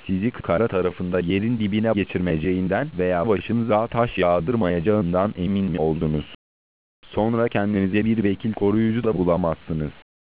sizi kara tarafında yerin dibine geçirmeyeceğinden veya başınıza taş yağdırmayacağından emin mi oldunuz? Sonra kendinize bir vekil koruyucu da bulamazsınız.